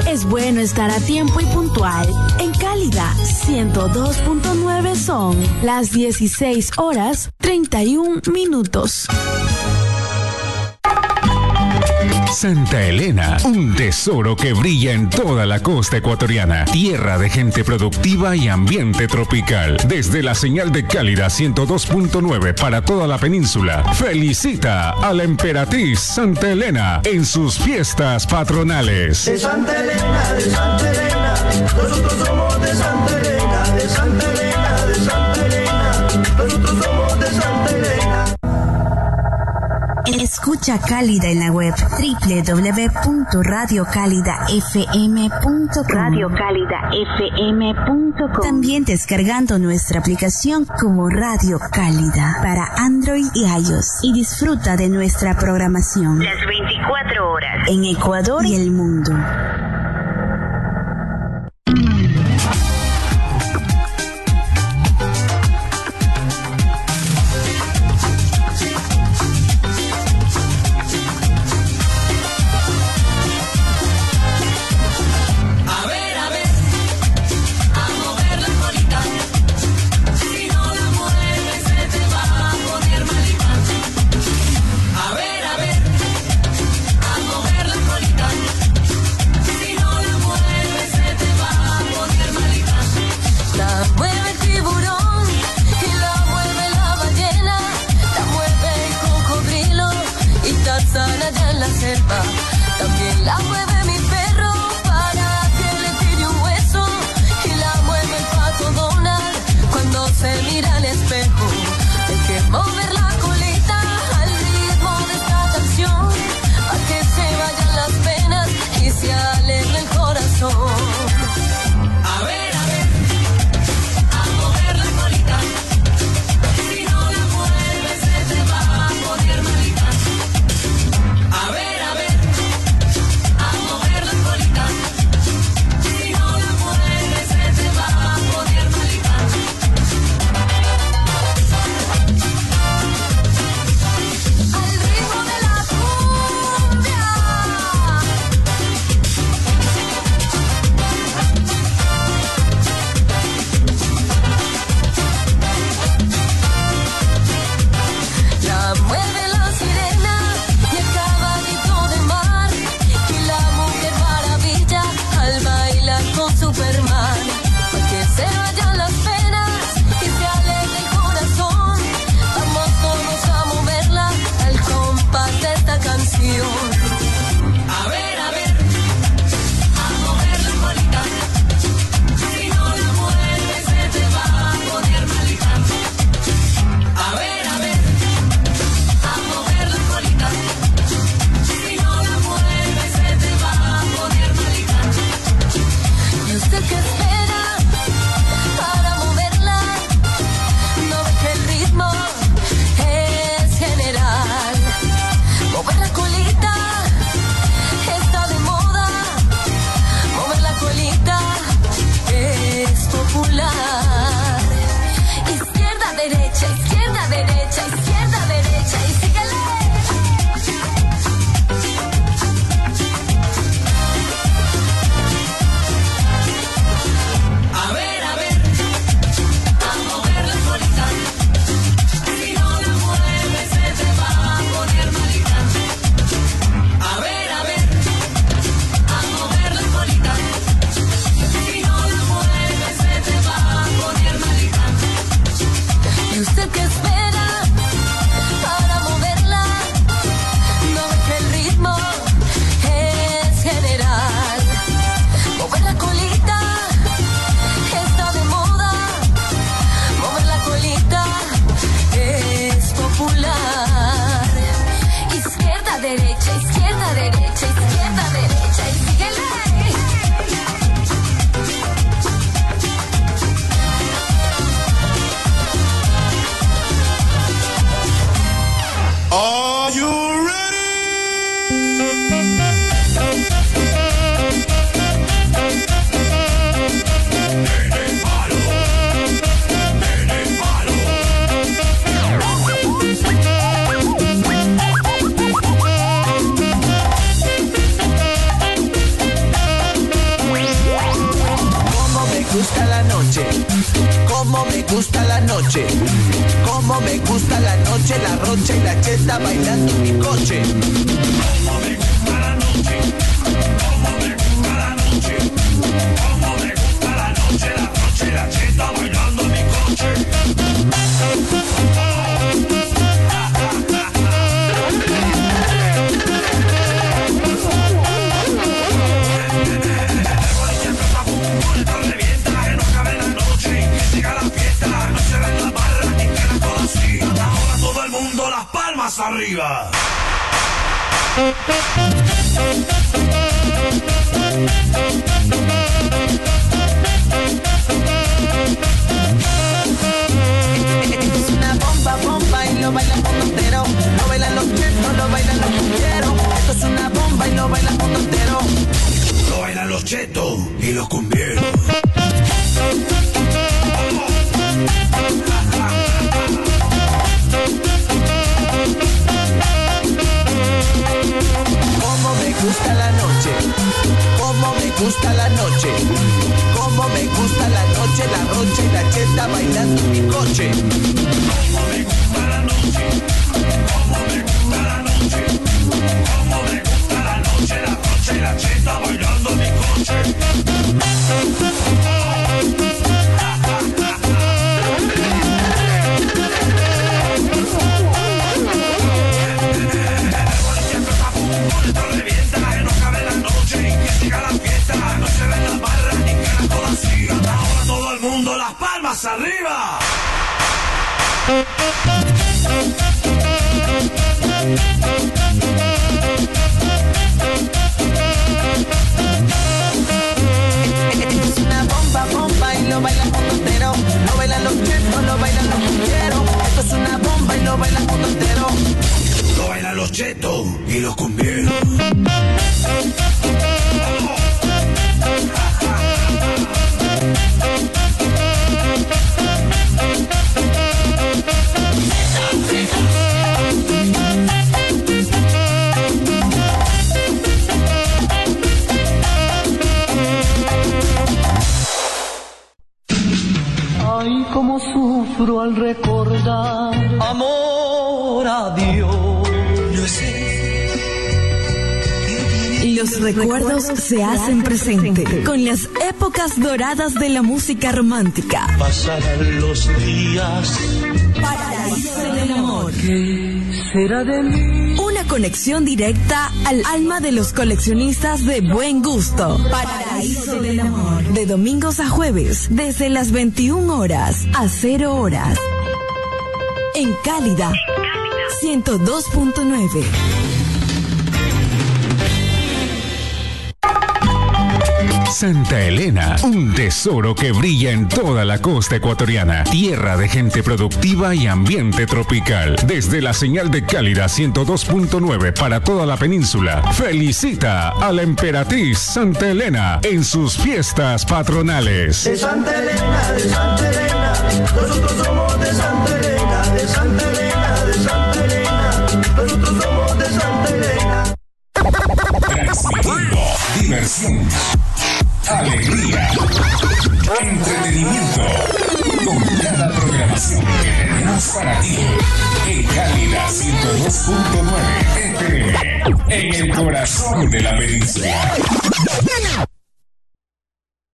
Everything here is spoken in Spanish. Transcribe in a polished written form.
Es bueno estar a tiempo y puntual. En Cálida 102.9 son las 16:31. Santa Elena, un tesoro que brilla en toda la costa ecuatoriana, tierra de gente productiva y ambiente tropical. Desde la señal de Cálida 102.9 para toda la península, felicita a la emperatriz Santa Elena en sus fiestas patronales. De Santa Elena, nosotros somos de Santa Elena, de Santa Elena, de Santa Elena, nosotros somos de Santa Elena. Escucha Cálida en la web www.radiocálidafm.com. También descargando nuestra aplicación como Radio Cálida para Android y iOS y disfruta de nuestra programación las 24 horas en Ecuador y el mundo. Si la noche, cómo me gusta la noche, cómo me gusta la noche, la Rocha y la Cheta bailando en mi coche. Cómo me gusta la noche, cómo me gusta la noche, cómo me gusta la noche, la Rocha y la Cheta bailando en mi coche. Las palmas arriba. Es una bomba, bomba y lo bailan mundo entero. Lo bailan los chetos, lo bailan los cumbieros. Esto es una bomba y lo bailan mundo entero. Lo bailan los chetos y los cumbieros. Cómo me gusta la noche, cómo me gusta la noche, cómo me gusta la noche, la Rocha y la Cheta bailando en mi coche. Cómo me gusta la noche, cómo me gusta la noche, cómo me gusta la noche, la Rocha y la Cheta bailando en mi coche. Las palmas arriba. Es una bomba, bomba y lo bailan mundo entero. Lo bailan los chetos, lo bailan los cumbieros. Esto es una bomba y lo bailan mundo entero. Lo bailan los chetos y los cumbieros. Ay, cómo sufro al recordar, amor a Dios. No sé. Los recuerdos se hacen presente con las épocas doradas de la música romántica. Pasarán los días. Paraíso del amor. ¿Qué será de mí? Una conexión directa al alma de los coleccionistas de buen gusto. Paraíso del amor. De domingos a jueves, desde las 21 horas a 0 horas. En Cálida 102.9. Santa Elena, un tesoro que brilla en toda la costa ecuatoriana, tierra de gente productiva y ambiente tropical. Desde la señal de Cálida 102.9 para toda la península, felicita a la emperatriz Santa Elena en sus fiestas patronales. De Santa Elena, nosotros somos de Santa Elena, de Santa Elena, de Santa Elena, nosotros somos de Santa Elena. Transmitiendo diversión, alegría, entretenimiento, con cada programación que tenemos para ti. En Cálida 102.9 FM, en el corazón de la península.